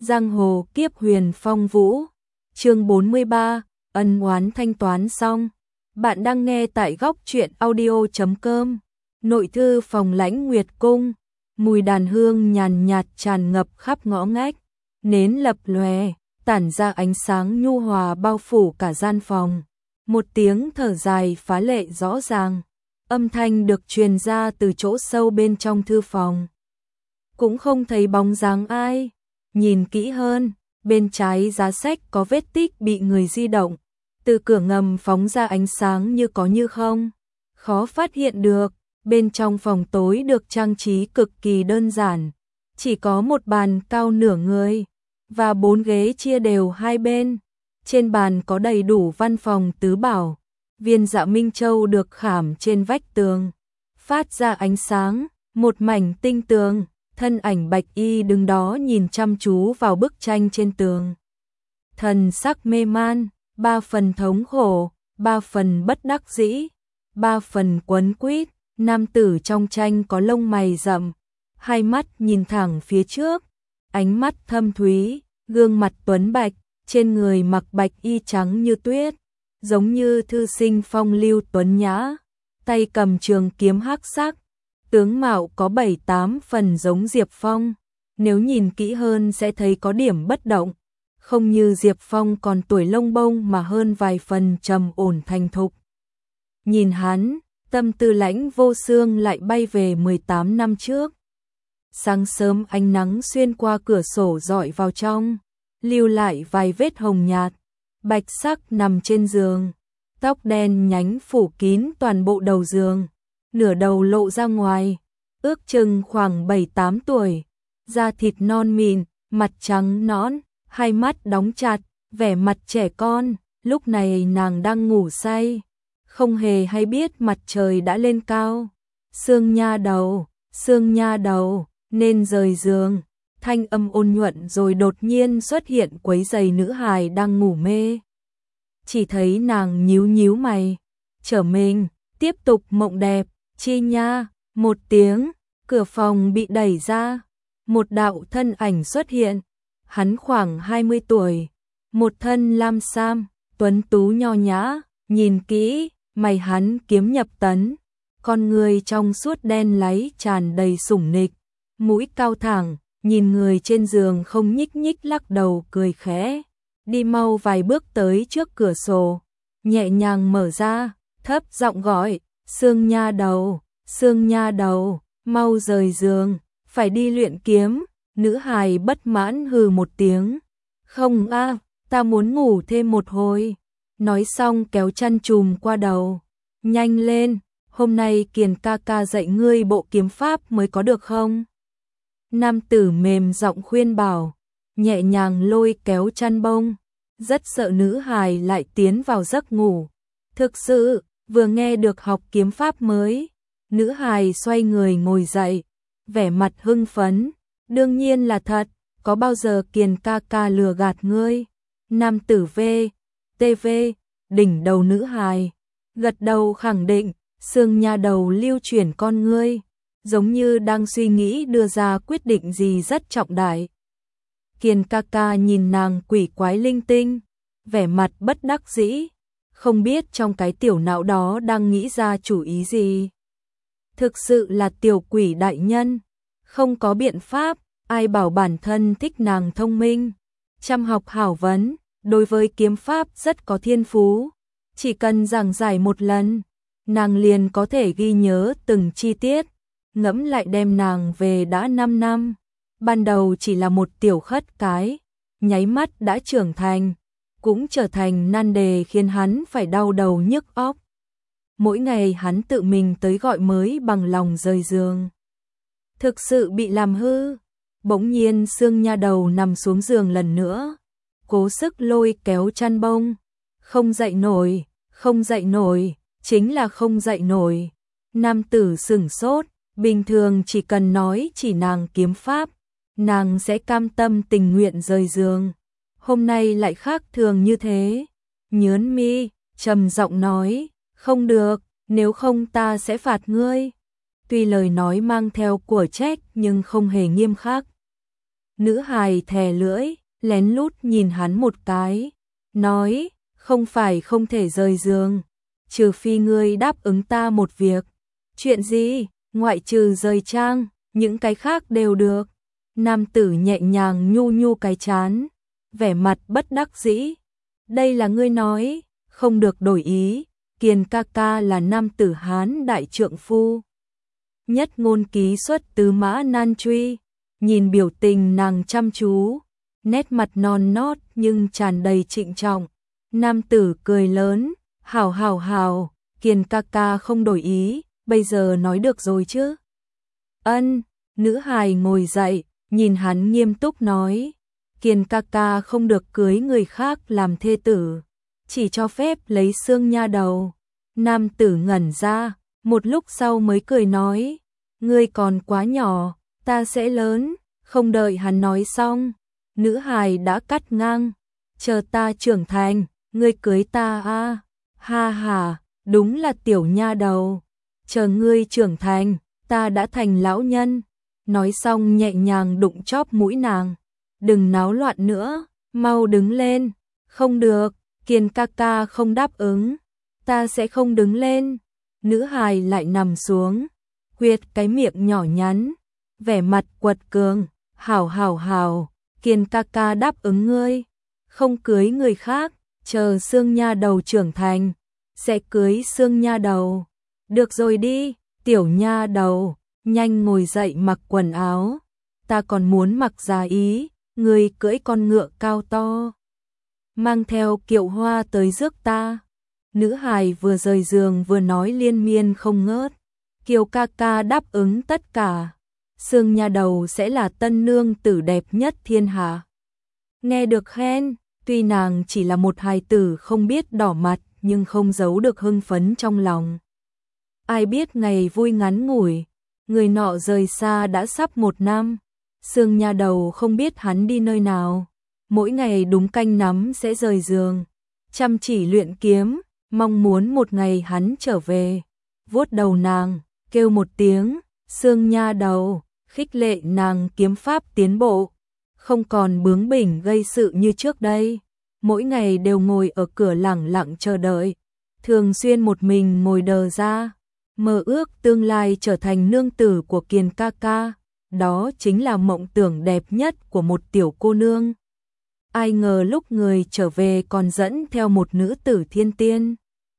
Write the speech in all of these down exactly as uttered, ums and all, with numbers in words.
Giang hồ kiếp huyền phong vũ. Chương bốn mươi ba, ân oán thanh toán xong. Bạn đang nghe tại góc truyện audio chấm com. Nội thư phòng Lãnh Nguyệt cung, mùi đàn hương nhàn nhạt tràn ngập khắp ngõ ngách, nến lập lòe, tản ra ánh sáng nhu hòa bao phủ cả gian phòng. Một tiếng thở dài phá lệ rõ ràng, âm thanh được truyền ra từ chỗ sâu bên trong thư phòng. Cũng không thấy bóng dáng ai. Nhìn kỹ hơn, bên trái giá sách có vết tích bị người di động, từ cửa ngầm phóng ra ánh sáng như có như không, khó phát hiện được. Bên trong phòng tối được trang trí cực kỳ đơn giản, chỉ có một bàn cao nửa người và bốn ghế chia đều hai bên. Trên bàn có đầy đủ văn phòng tứ bảo, viên dạ Minh Châu được khảm trên vách tường, phát ra ánh sáng, một mảnh tinh tường. Thân ảnh bạch y đứng đó nhìn chăm chú vào bức tranh trên tường. Thần sắc mê man, ba phần thống khổ, ba phần bất đắc dĩ, ba phần quấn quýt. Nam tử trong tranh có lông mày rậm, hai mắt nhìn thẳng phía trước, ánh mắt thâm thúy, gương mặt tuấn bạch, trên người mặc bạch y trắng như tuyết, giống như thư sinh phong lưu tuấn nhã, tay cầm trường kiếm hắc sắc. Tướng mạo có bảy tám phần giống Diệp Phong, nếu nhìn kỹ hơn sẽ thấy có điểm bất động, không như Diệp Phong còn tuổi lông bông mà hơn vài phần trầm ổn thành thục. Nhìn hắn, tâm tư Lãnh Vô Xương lại bay về mười tám năm trước. Sáng sớm ánh nắng xuyên qua cửa sổ rọi vào trong, lưu lại vài vết hồng nhạt, bạch sắc nằm trên giường, tóc đen nhánh phủ kín toàn bộ đầu giường. Nửa đầu lộ ra ngoài, ước chừng khoảng bảy tám tuổi, da thịt non mịn, mặt trắng nõn, hai mắt đóng chặt, vẻ mặt trẻ con. Lúc này nàng đang ngủ say, không hề hay biết mặt trời đã lên cao. Sương nha đầu, Sương nha đầu, nên rời giường. Thanh âm ôn nhuận rồi đột nhiên xuất hiện quấy rầy nữ hài đang ngủ mê. Chỉ thấy nàng nhíu nhíu mày, trở mình, tiếp tục mộng đẹp. Chi nha, một tiếng, cửa phòng bị đẩy ra, một đạo thân ảnh xuất hiện, hắn khoảng hai mươi tuổi, một thân lam sam, tuấn tú nho nhã, nhìn kỹ, mày hắn kiếm nhập tấn, con người trong suốt đen láy tràn đầy sủng nịch, mũi cao thẳng, nhìn người trên giường không nhích nhích lắc đầu cười khẽ, đi mau vài bước tới trước cửa sổ, nhẹ nhàng mở ra, thấp giọng gọi. Sương nha đầu, Sương nha đầu, mau rời giường, phải đi luyện kiếm. Nữ hài bất mãn hừ một tiếng. Không a, à, ta muốn ngủ thêm một hồi. Nói xong kéo chăn trùm qua đầu. Nhanh lên, hôm nay Kiền ca ca dạy ngươi bộ kiếm pháp mới có được không? Nam tử mềm giọng khuyên bảo, nhẹ nhàng lôi kéo chăn bông. Rất sợ nữ hài lại tiến vào giấc ngủ. Thực sự, vừa nghe được học kiếm pháp mới, nữ hài xoay người ngồi dậy, vẻ mặt hưng phấn, đương nhiên là thật, có bao giờ Kiền ca ca lừa gạt ngươi? Nam tử V, tê vê, đỉnh đầu nữ hài, gật đầu khẳng định, Sương nha đầu lưu chuyển con ngươi, giống như đang suy nghĩ đưa ra quyết định gì rất trọng đại. Kiền ca ca nhìn nàng quỷ quái linh tinh, vẻ mặt bất đắc dĩ. Không biết trong cái tiểu não đó đang nghĩ ra chủ ý gì. Thực sự là tiểu quỷ đại nhân, không có biện pháp, ai bảo bản thân thích nàng thông minh, chăm học hảo vấn, đối với kiếm pháp rất có thiên phú, chỉ cần giảng giải một lần, nàng liền có thể ghi nhớ từng chi tiết. Ngẫm lại đem nàng về đã năm năm, ban đầu chỉ là một tiểu khất cái, nháy mắt đã trưởng thành, cũng trở thành nan đề khiến hắn phải đau đầu nhức óc. Mỗi ngày hắn tự mình tới gọi mới bằng lòng rời giường. Thực sự bị làm hư. Bỗng nhiên Sương nha đầu nằm xuống giường lần nữa, cố sức lôi kéo chăn bông. Không dậy nổi, không dậy nổi, chính là không dậy nổi. Nam tử sửng sốt, bình thường chỉ cần nói chỉ nàng kiếm pháp, nàng sẽ cam tâm tình nguyện rời giường. Hôm nay lại khác thường như thế. Nhớn mi, trầm giọng nói, không được, nếu không ta sẽ phạt ngươi. Tuy lời nói mang theo của trách nhưng không hề nghiêm khắc. Nữ hài thè lưỡi, lén lút nhìn hắn một cái, nói, không phải không thể rời giường, trừ phi ngươi đáp ứng ta một việc. Chuyện gì? Ngoại trừ rời trang, những cái khác đều được. Nam tử nhẹ nhàng nhu nhu cái chán, vẻ mặt bất đắc dĩ. Đây là ngươi nói, không được đổi ý, Kiền ca ca là nam tử Hán đại trượng phu. Nhất ngôn ký xuất tứ mã nan truy, nhìn biểu tình nàng chăm chú, nét mặt non nót nhưng tràn đầy trịnh trọng. Nam tử cười lớn, hào hào hào, Kiền ca ca không đổi ý, bây giờ nói được rồi chứ? Ân, nữ hài ngồi dậy, nhìn hắn nghiêm túc nói, Kiền ca ca không được cưới người khác làm thê tử, chỉ cho phép lấy xương nha đầu. Nam tử ngẩn ra, một lúc sau mới cười nói, ngươi còn quá nhỏ, ta sẽ lớn. Không đợi hắn nói xong, nữ hài đã cắt ngang, chờ ta trưởng thành, ngươi cưới ta a. Ha ha, đúng là tiểu nha đầu, chờ ngươi trưởng thành, ta đã thành lão nhân. Nói xong nhẹ nhàng đụng chóp mũi nàng, đừng náo loạn nữa, mau đứng lên. Không được, Kiền ca ca không đáp ứng, ta sẽ không đứng lên. Nữ hài lại nằm xuống, huyệt cái miệng nhỏ nhắn, vẻ mặt quật cường, hảo hảo hảo, Kiền ca ca đáp ứng ngươi, không cưới người khác, chờ xương nha đầu trưởng thành, sẽ cưới xương nha đầu. Được rồi đi, tiểu nha đầu, nhanh ngồi dậy mặc quần áo, ta còn muốn mặc giá ý, ngươi cưỡi con ngựa cao to, mang theo kiệu hoa tới rước ta. Nữ hài vừa rời giường vừa nói liên miên không ngớt, Kiều ca ca đáp ứng tất cả, xương nha đầu sẽ là tân nương tử đẹp nhất thiên hạ. Nghe được khen, tuy nàng chỉ là một hài tử không biết đỏ mặt nhưng không giấu được hưng phấn trong lòng. Ai biết ngày vui ngắn ngủi, người nọ rời xa đã sắp một năm, xương nha đầu không biết hắn đi nơi nào, mỗi ngày đúng canh nắm sẽ rời giường, chăm chỉ luyện kiếm, mong muốn một ngày hắn trở về, vuốt đầu nàng, kêu một tiếng, xương nha đầu, khích lệ nàng kiếm pháp tiến bộ, không còn bướng bỉnh gây sự như trước đây, mỗi ngày đều ngồi ở cửa lẳng lặng chờ đợi, thường xuyên một mình ngồi đờ ra, mơ ước tương lai trở thành nương tử của Kiền ca ca, đó chính là mộng tưởng đẹp nhất của một tiểu cô nương. Ai ngờ lúc người trở về còn dẫn theo một nữ tử thiên tiên.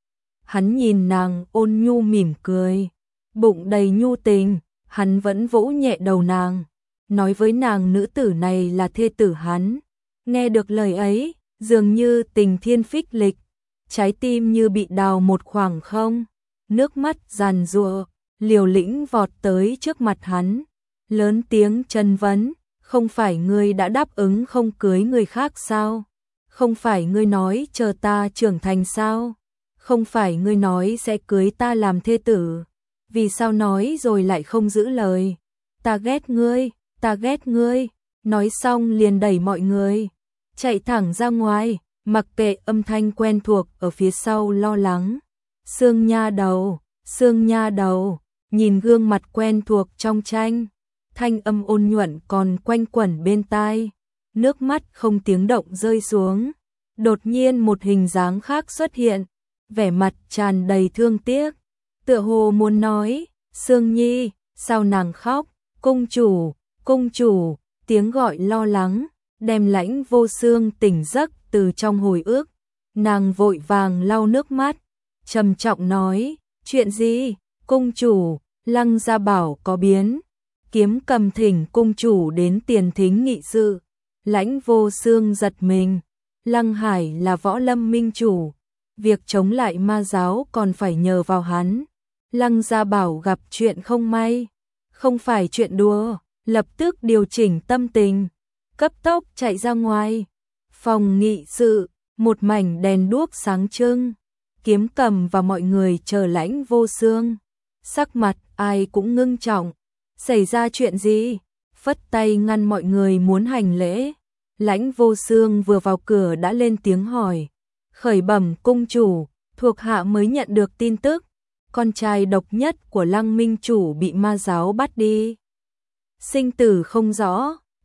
Hắn nhìn nàng ôn nhu mỉm cười, bụng đầy nhu tình, hắn vẫn vỗ nhẹ đầu nàng, nói với nàng nữ tử này là thê tử hắn. Nghe được lời ấy, dường như tình thiên phích lịch, trái tim như bị đào một khoảng không, nước mắt giàn giụa, liều lĩnh vọt tới trước mặt hắn, lớn tiếng chất vấn, không phải ngươi đã đáp ứng không cưới người khác sao? Không phải ngươi nói chờ ta trưởng thành sao? Không phải ngươi nói sẽ cưới ta làm thê tử? Vì sao nói rồi lại không giữ lời? Ta ghét ngươi, ta ghét ngươi. Nói xong liền đẩy mọi người, chạy thẳng ra ngoài, mặc kệ âm thanh quen thuộc ở phía sau lo lắng. Xương nha đầu, xương nha đầu, nhìn gương mặt quen thuộc trong tranh, thanh âm ôn nhuận còn quanh quẩn bên tai, nước mắt không tiếng động rơi xuống. Đột nhiên một hình dáng khác xuất hiện, vẻ mặt tràn đầy thương tiếc, tựa hồ muốn nói, Sương Nhi, sao nàng khóc? Cung chủ, cung chủ, tiếng gọi lo lắng, đem Lãnh Vô Xương tỉnh giấc từ trong hồi ức. Nàng vội vàng lau nước mắt, trầm trọng nói, chuyện gì? Cung chủ, Lăng Gia Bảo có biến. Kiếm Cầm thỉnh cung chủ đến tiền thính nghị sự. Lãnh Vô Xương giật mình, Lăng Hải là võ lâm minh chủ, việc chống lại ma giáo còn phải nhờ vào hắn. Lăng Gia Bảo gặp chuyện không may, không phải chuyện đùa, lập tức điều chỉnh tâm tình, cấp tốc chạy ra ngoài. Phòng nghị sự, một mảnh đèn đuốc sáng trưng, Kiếm Cầm và mọi người chờ Lãnh Vô Xương, sắc mặt ai cũng ngưng trọng. Xảy ra chuyện gì? Phất tay ngăn mọi người muốn hành lễ. Lãnh Vô Xương vừa vào cửa đã lên tiếng hỏi, khởi bẩm cung chủ, thuộc hạ mới nhận được tin tức, con trai độc nhất của Lăng Minh chủ bị ma giáo bắt đi. Sinh tử không rõ,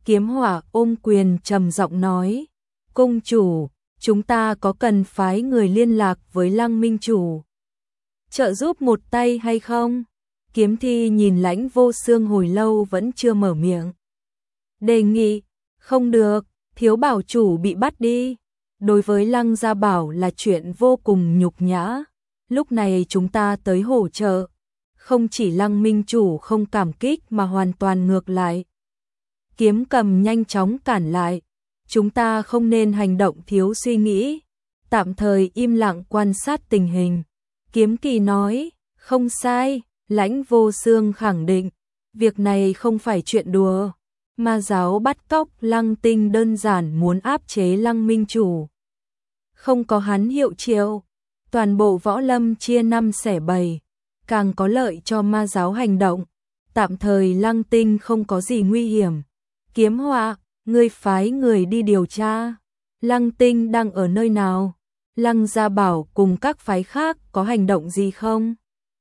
Kiếm Họa ôm quyền trầm giọng nói, cung chủ, chúng ta có cần phái người liên lạc với Lăng Minh chủ trợ giúp một tay hay không? Kiếm Thi nhìn Lãnh Vô Xương hồi lâu vẫn chưa mở miệng. Đề nghị, không được, thiếu bảo chủ bị bắt đi. Đối với Lăng Gia Bảo là chuyện vô cùng nhục nhã. Lúc này chúng ta tới hỗ trợ. Không chỉ Lăng Minh chủ không cảm kích mà hoàn toàn ngược lại. Kiếm Cầm nhanh chóng cản lại. Chúng ta không nên hành động thiếu suy nghĩ. Tạm thời im lặng quan sát tình hình. Kiếm Kỳ nói, không sai. Lãnh Vô Xương khẳng định, việc này không phải chuyện đùa. Ma giáo bắt cóc Lăng Tinh đơn giản muốn áp chế Lăng Minh chủ. Không có hắn hiệu triệu, toàn bộ võ lâm chia năm xẻ bảy, càng có lợi cho ma giáo hành động. Tạm thời Lăng Tinh không có gì nguy hiểm. Kiếm Họa, ngươi phái người đi điều tra. Lăng Tinh đang ở nơi nào? Lăng Gia Bảo cùng các phái khác có hành động gì không?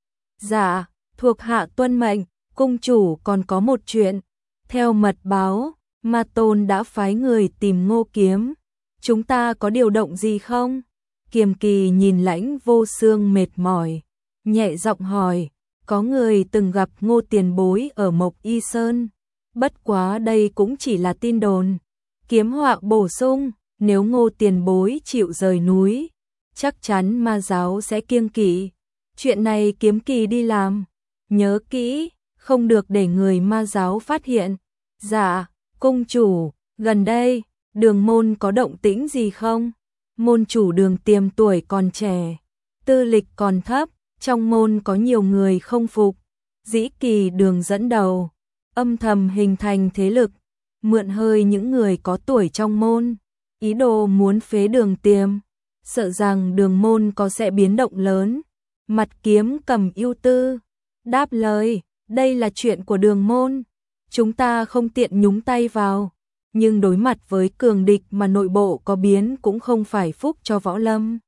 Dạ, thuộc hạ tuân mệnh. Cung chủ còn có một chuyện. Theo mật báo, Ma Tôn đã phái người tìm Ngô Kiếm. Chúng ta có điều động gì không? Kiềm Kỳ nhìn Lãnh Vô Xương mệt mỏi, nhẹ giọng hỏi, có người từng gặp Ngô tiền bối ở Mộc Y Sơn. Bất quá đây cũng chỉ là tin đồn. Kiếm Họa bổ sung, nếu Ngô tiền bối chịu rời núi, chắc chắn ma giáo sẽ kiêng kỵ. Chuyện này Kiếm Kỳ đi làm. Nhớ kỹ, không được để người ma giáo phát hiện. Dạ, cung chủ, gần đây, Đường môn có động tĩnh gì không? Môn chủ Đường Tiềm tuổi còn trẻ, tư lịch còn thấp, trong môn có nhiều người không phục. Dĩ Kỳ Đường dẫn đầu, âm thầm hình thành thế lực, mượn hơi những người có tuổi trong môn, ý đồ muốn phế Đường Tiềm, sợ rằng Đường môn có sẽ biến động lớn. Mặt Kiếm Cầm ưu tư, đáp lời, đây là chuyện của Đường môn, chúng ta không tiện nhúng tay vào. Nhưng đối mặt với cường địch mà nội bộ có biến cũng không phải phúc cho võ lâm.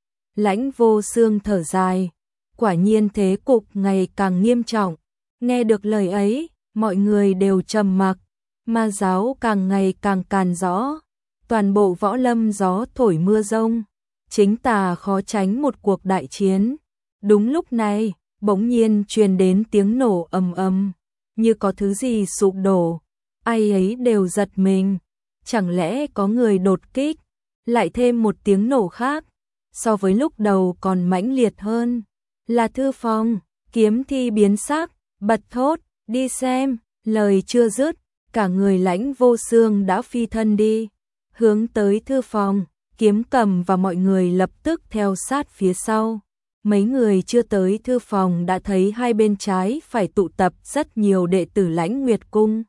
Lãnh Vô Xương thở dài, quả nhiên thế cục ngày càng nghiêm trọng. Nghe được lời ấy, mọi người đều trầm mặc, ma giáo càng ngày càng càn rõ, toàn bộ võ lâm gió thổi mưa rông, chính tà khó tránh một cuộc đại chiến. Đúng lúc này, bỗng nhiên truyền đến tiếng nổ ầm ầm, như có thứ gì sụp đổ. Ai ấy đều giật mình, chẳng lẽ có người đột kích? Lại thêm một tiếng nổ khác, so với lúc đầu còn mãnh liệt hơn. Là thư phòng. Kiếm Thi biến sắc, bật thốt, đi xem. Lời chưa dứt, cả người Lãnh Vô Xương đã phi thân đi, hướng tới thư phòng. Kiếm Cầm và mọi người lập tức theo sát phía sau. Mấy người chưa tới thư phòng đã thấy hai bên trái phải tụ tập rất nhiều đệ tử Lãnh Nguyệt Cung.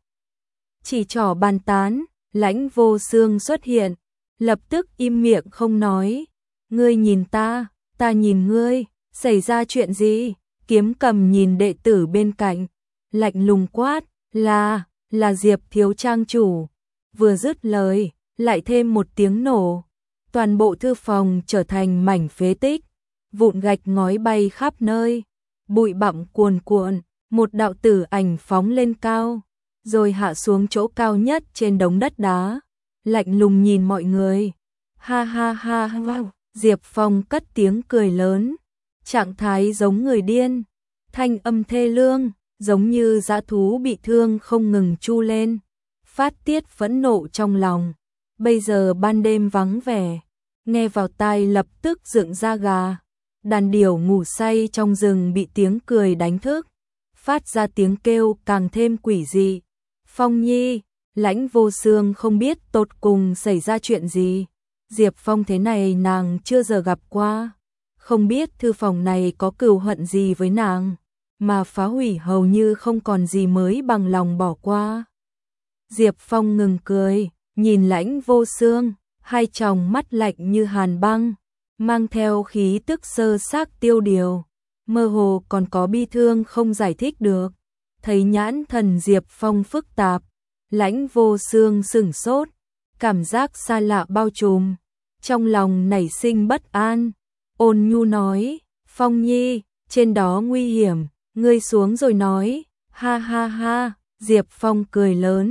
Chỉ trỏ bàn tán, Lãnh Vô Xương xuất hiện, lập tức im miệng không nói. Ngươi nhìn ta, ta nhìn ngươi, xảy ra chuyện gì? Kiếm Cầm nhìn đệ tử bên cạnh, lạnh lùng quát, là, là Diệp thiếu trang chủ. Vừa dứt lời, lại thêm một tiếng nổ. Toàn bộ thư phòng trở thành mảnh phế tích, vụn gạch ngói bay khắp nơi, bụi bặm cuồn cuộn, một đạo tử ảnh phóng lên cao, rồi hạ xuống chỗ cao nhất trên đống đất đá, lạnh lùng nhìn mọi người. Ha ha ha ha, Diệp Phong cất tiếng cười lớn, trạng thái giống người điên, thanh âm thê lương, giống như dã thú bị thương không ngừng chu lên, phát tiết phẫn nộ trong lòng. Bây giờ ban đêm vắng vẻ, nghe vào tai lập tức dựng da gà. Đàn điểu ngủ say trong rừng bị tiếng cười đánh thức, phát ra tiếng kêu càng thêm quỷ dị. Phong Nhi, Lãnh Vô Xương không biết tột cùng xảy ra chuyện gì. Diệp Phong thế này nàng chưa giờ gặp qua, không biết thư phòng này có cừu hận gì với nàng, mà phá hủy hầu như không còn gì mới bằng lòng bỏ qua. Diệp Phong ngừng cười, nhìn Lãnh Vô Xương, hai tròng mắt lạnh như hàn băng, mang theo khí tức sơ xác tiêu điều, mơ hồ còn có bi thương không giải thích được. Thấy nhãn thần Diệp Phong phức tạp, Lãnh Vô Xương sửng sốt, cảm giác xa lạ bao trùm, trong lòng nảy sinh bất an. Ôn nhu nói, Phong Nhi, trên đó nguy hiểm, ngươi xuống rồi nói. Ha ha ha, Diệp Phong cười lớn,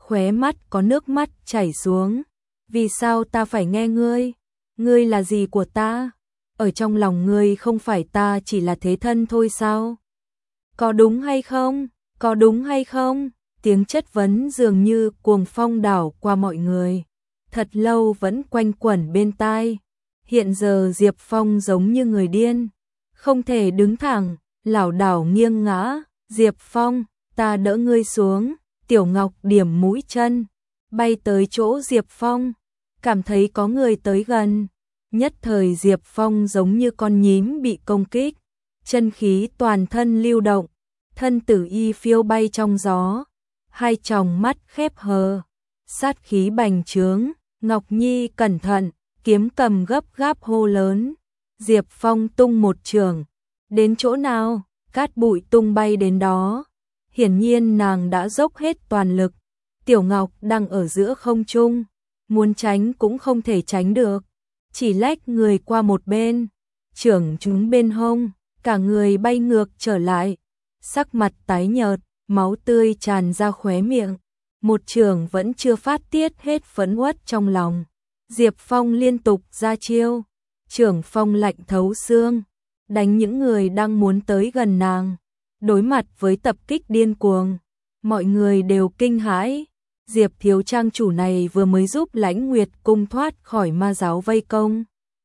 khóe mắt có nước mắt chảy xuống. Vì sao ta phải nghe ngươi? Ngươi là gì của ta? Ở trong lòng ngươi không phải ta chỉ là thế thân thôi sao? Có đúng hay không? Có đúng hay không? Tiếng chất vấn dường như cuồng phong đảo qua mọi người. Thật lâu vẫn quanh quẩn bên tai. Hiện giờ Diệp Phong giống như người điên. Không thể đứng thẳng, lảo đảo nghiêng ngã. Diệp Phong, ta đỡ ngươi xuống. Tiểu Ngọc điểm mũi chân, bay tới chỗ Diệp Phong. Cảm thấy có người tới gần. Nhất thời Diệp Phong giống như con nhím bị công kích. Chân khí toàn thân lưu động. Thân tử y phiêu bay trong gió. Hai tròng mắt khép hờ. Sát khí bành trướng. Ngọc Nhi cẩn thận. Kiếm cầm gấp gáp hô lớn. Diệp Phong tung một trường. Đến chỗ nào? Cát bụi tung bay đến đó. Hiển nhiên nàng đã dốc hết toàn lực. Tiểu Ngọc đang ở giữa không trung. Muốn tránh cũng không thể tránh được. Chỉ lách người qua một bên. Trưởng chúng bên hông. Cả người bay ngược trở lại. Sắc mặt tái nhợt. Máu tươi tràn ra khóe miệng. Một trường vẫn chưa phát tiết hết phẫn uất trong lòng. Diệp Phong liên tục ra chiêu. Trưởng phong lạnh thấu xương. Đánh những người đang muốn tới gần nàng. Đối mặt với tập kích điên cuồng. Mọi người đều kinh hãi. Diệp thiếu trang chủ này vừa mới giúp Lãnh Nguyệt cung thoát khỏi ma giáo vây công.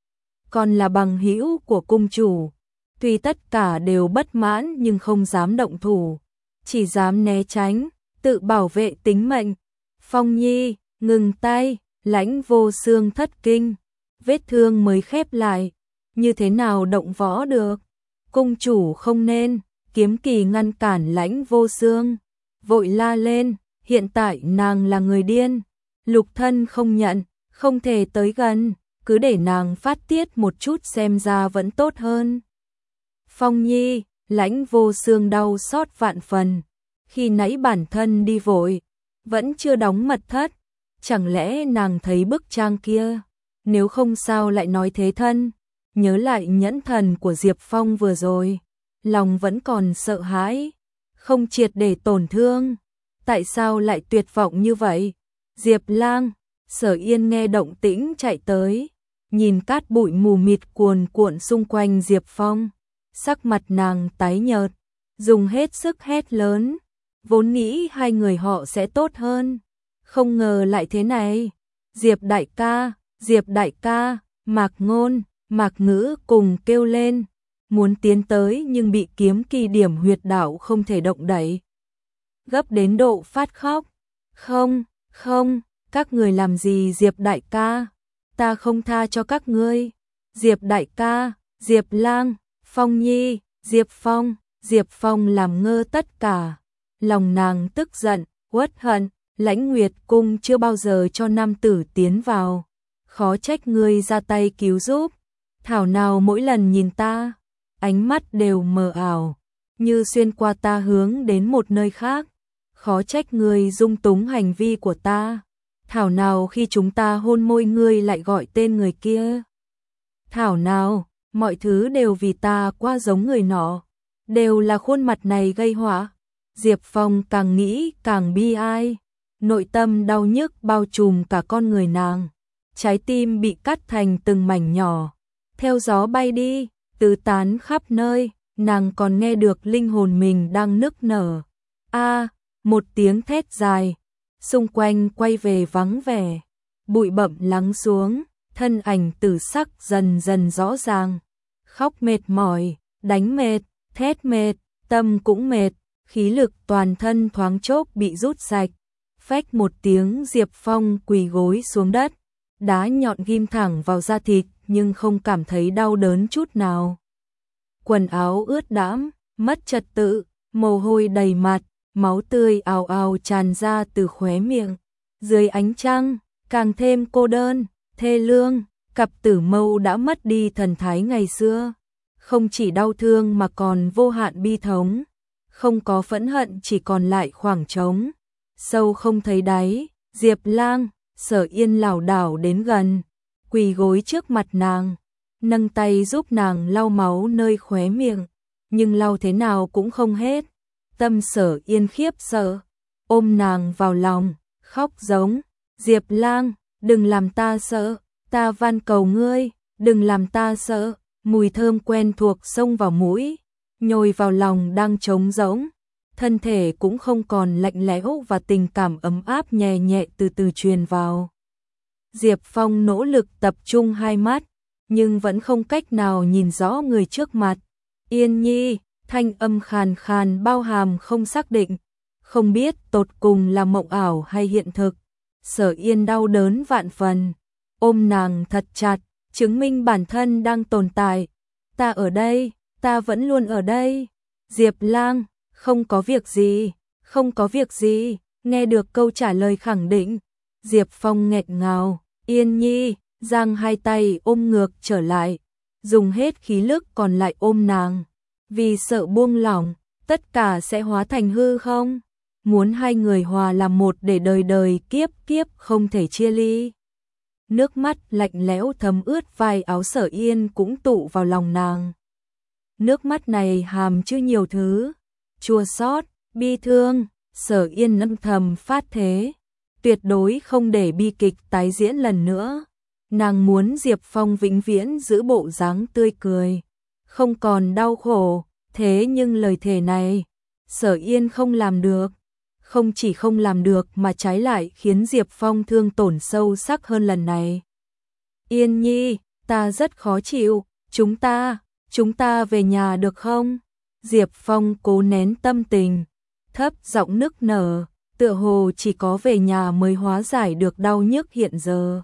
Còn là bằng hữu của cung chủ. Tuy tất cả đều bất mãn nhưng không dám động thủ. Chỉ dám né tránh, tự bảo vệ tính mệnh. Phong Nhi, ngừng tay, Lãnh Vô Xương thất kinh. Vết thương mới khép lại. Như thế nào động võ được? Cung chủ không nên. Kiếm Kỳ ngăn cản Lãnh Vô Xương. Vội la lên. Hiện tại nàng là người điên. Lục thân không nhận. Không thể tới gần. Cứ để nàng phát tiết một chút xem ra vẫn tốt hơn. Phong Nhi, Lãnh Vô Xương đau xót vạn phần. Khi nãy bản thân đi vội. Vẫn chưa đóng mật thất. Chẳng lẽ nàng thấy bức trang kia? Nếu không sao lại nói thế thân? Nhớ lại nhẫn thần của Diệp Phong vừa rồi. Lòng vẫn còn sợ hãi. Không triệt để tổn thương. Tại sao lại tuyệt vọng như vậy? Diệp Lang, Sở Yên nghe động tĩnh chạy tới. Nhìn cát bụi mù mịt cuồn cuộn xung quanh Diệp Phong. Sắc mặt nàng tái nhợt. Dùng hết sức hét lớn. Vốn nghĩ hai người họ sẽ tốt hơn. Không ngờ lại thế này. Diệp đại ca, Diệp đại ca, Mạc Ngôn, Mạc Ngữ cùng kêu lên. Muốn tiến tới nhưng bị Kiếm Kỳ điểm huyệt đạo không thể động đậy. Gấp đến độ phát khóc. Không, không, các người làm gì Diệp đại ca? Ta không tha cho các ngươi. Diệp đại ca, Diệp Lang, Phong Nhi, Diệp Phong, Diệp Phong làm ngơ tất cả. Lòng nàng tức giận, uất hận, Lãnh Nguyệt cung chưa bao giờ cho nam tử tiến vào. Khó trách ngươi ra tay cứu giúp. Thảo nào mỗi lần nhìn ta, ánh mắt đều mờ ảo, như xuyên qua ta hướng đến một nơi khác. Khó trách ngươi dung túng hành vi của ta. Thảo nào khi chúng ta hôn môi ngươi lại gọi tên người kia. Thảo nào, mọi thứ đều vì ta quá giống người nọ. Đều là khuôn mặt này gây họa. Diệp Phong càng nghĩ càng bi ai. Nội tâm đau nhức bao trùm cả con người nàng. Trái tim bị cắt thành từng mảnh nhỏ. Theo gió bay đi, tứ tán khắp nơi. Nàng còn nghe được linh hồn mình đang nức nở. A, một tiếng thét dài. Xung quanh quay về vắng vẻ. Bụi bặm lắng xuống. Thân ảnh tử sắc dần dần rõ ràng. Khóc mệt mỏi, đánh mệt, thét mệt, tâm cũng mệt. Khí lực toàn thân thoáng chốc bị rút sạch. Phách một tiếng Diệp Phong quỳ gối xuống đất. Đá nhọn ghim thẳng vào da thịt nhưng không cảm thấy đau đớn chút nào. Quần áo ướt đẫm, mất trật tự, mồ hôi đầy mặt, máu tươi ào ào tràn ra từ khóe miệng. Dưới ánh trăng, càng thêm cô đơn, thê lương, cặp tử mâu đã mất đi thần thái ngày xưa. Không chỉ đau thương mà còn vô hạn bi thống. Không có phẫn hận, chỉ còn lại khoảng trống. Sâu không thấy đáy. Diệp Lang, Sở Yên lảo đảo đến gần, quỳ gối trước mặt nàng, nâng tay giúp nàng lau máu nơi khóe miệng, nhưng lau thế nào cũng không hết. Tâm Sở Yên khiếp sợ, ôm nàng vào lòng, khóc giống, Diệp Lang, đừng làm ta sợ, ta van cầu ngươi, đừng làm ta sợ, mùi thơm quen thuộc xông vào mũi, nhồi vào lòng đang trống rỗng, thân thể cũng không còn lạnh lẽo và tình cảm ấm áp nhẹ nhẹ từ từ truyền vào. Diệp Phong nỗ lực tập trung hai mắt, nhưng vẫn không cách nào nhìn rõ người trước mặt. Yên Nhi, thanh âm khàn khàn bao hàm không xác định, không biết tột cùng là mộng ảo hay hiện thực. Sở Yên đau đớn vạn phần, ôm nàng thật chặt, chứng minh bản thân đang tồn tại. Ta ở đây, ta vẫn luôn ở đây. Diệp Lang, không có việc gì, không có việc gì, nghe được câu trả lời khẳng định. Diệp Phong nghẹn ngào, Yên Nhi, giang hai tay ôm ngược trở lại, dùng hết khí lực còn lại ôm nàng. Vì sợ buông lỏng, tất cả sẽ hóa thành hư không? Muốn hai người hòa làm một để đời đời kiếp kiếp không thể chia ly. Nước mắt lạnh lẽo thấm ướt vai áo Sở Yên cũng tụ vào lòng nàng. Nước mắt này hàm chứa nhiều thứ, chua xót, bi thương. Sở Yên âm thầm phát thế, tuyệt đối không để bi kịch tái diễn lần nữa. Nàng muốn Diệp Phong vĩnh viễn giữ bộ dáng tươi cười, không còn đau khổ. Thế nhưng lời thề này, Sở Yên không làm được. Không chỉ không làm được mà trái lại khiến Diệp Phong thương tổn sâu sắc hơn lần này. Yên Nhi, ta rất khó chịu, chúng ta, chúng ta về nhà được không? Diệp Phong cố nén tâm tình, thấp giọng nức nở, tựa hồ chỉ có về nhà mới hóa giải được đau nhức hiện giờ.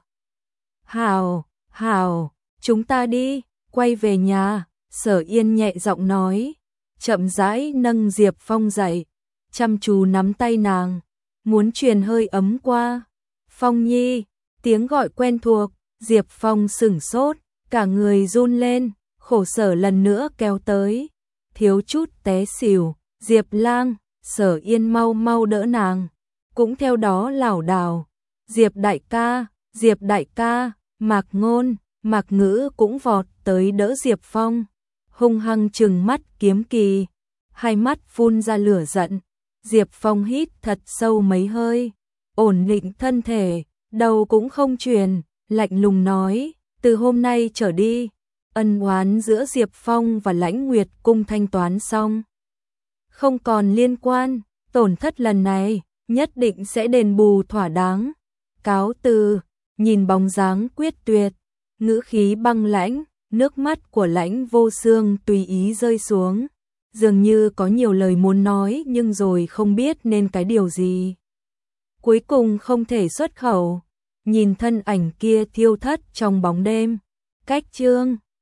Hảo, hảo, chúng ta đi, quay về nhà. Sở Yên nhẹ giọng nói, chậm rãi nâng Diệp Phong dậy, chăm chú nắm tay nàng, muốn truyền hơi ấm qua. Phong Nhi, tiếng gọi quen thuộc, Diệp Phong sửng sốt, cả người run lên, khổ sở lần nữa kéo tới, thiếu chút té xỉu. Diệp Lang, Sở Yên mau mau đỡ nàng, cũng theo đó lảo đảo. Diệp đại ca, Diệp đại ca, Mạc Ngôn, Mạc Ngữ cũng vọt tới đỡ Diệp Phong, hung hăng trừng mắt kiếm kỳ, hai mắt phun ra lửa giận. Diệp Phong hít thật sâu mấy hơi, ổn định thân thể, đầu cũng không chuyển, lạnh lùng nói, từ hôm nay trở đi, ân oán giữa Diệp Phong và Lãnh Nguyệt Cung thanh toán xong, không còn liên quan, tổn thất lần này nhất định sẽ đền bù thỏa đáng. Cáo từ. Nhìn bóng dáng quyết tuyệt, ngữ khí băng lãnh, nước mắt của Lãnh Vô Xương tùy ý rơi xuống, dường như có nhiều lời muốn nói nhưng rồi không biết nên cái điều gì. Cuối cùng không thể xuất khẩu, nhìn thân ảnh kia thiêu thất trong bóng đêm. Cách chương